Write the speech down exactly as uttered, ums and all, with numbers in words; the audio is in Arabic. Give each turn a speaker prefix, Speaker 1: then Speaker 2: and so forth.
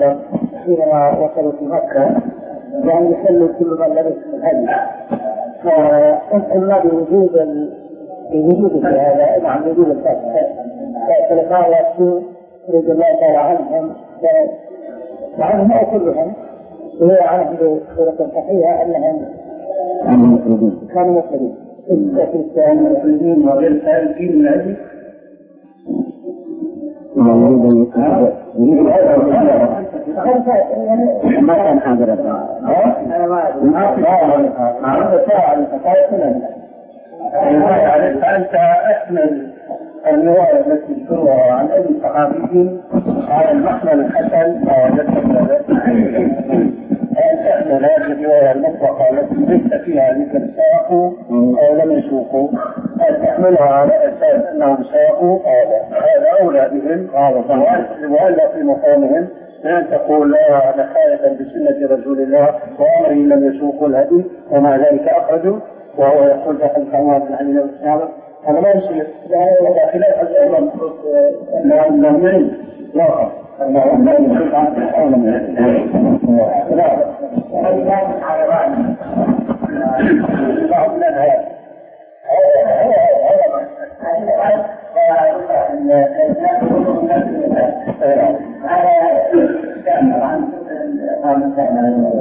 Speaker 1: وسلم حينما وصلوا في مكة يعني يسلوا كل من لبس الهدي، فإما بوجود بوجود هذا مع وجود الفتح فالخلفاء الراشدين رضي الله تعالى عنهم وعنهم أو كلهم وهي عنهم بصورة صحيحة أنهم كانوا مسلمين كانوا مسلمين وغير سالكين من أجل ما كان حاضر أنا ما أعرف أنت أكمل الرواية التي تروى عن أي صحابي على المحمل الحسن أن تحمل هذه الرواية المطلقة التي ليس فيها ذكر ساقوا أو لم يسوقوا، أن تحملها على أساس أنهم ساقوا هذا أولى بهم وألا في مقامهم لأن تقول لا أنا خالفا بسنة رسول الله وأمره لم يسوقوا الهدي ومع ذلك أخرجوا وهو يقول دخل الخمار من علي والسلام هذا ما يصير هذا خلاف الأمر أنهم لم يرد لا أنهم لم يرد عن أولى من لا لا هذا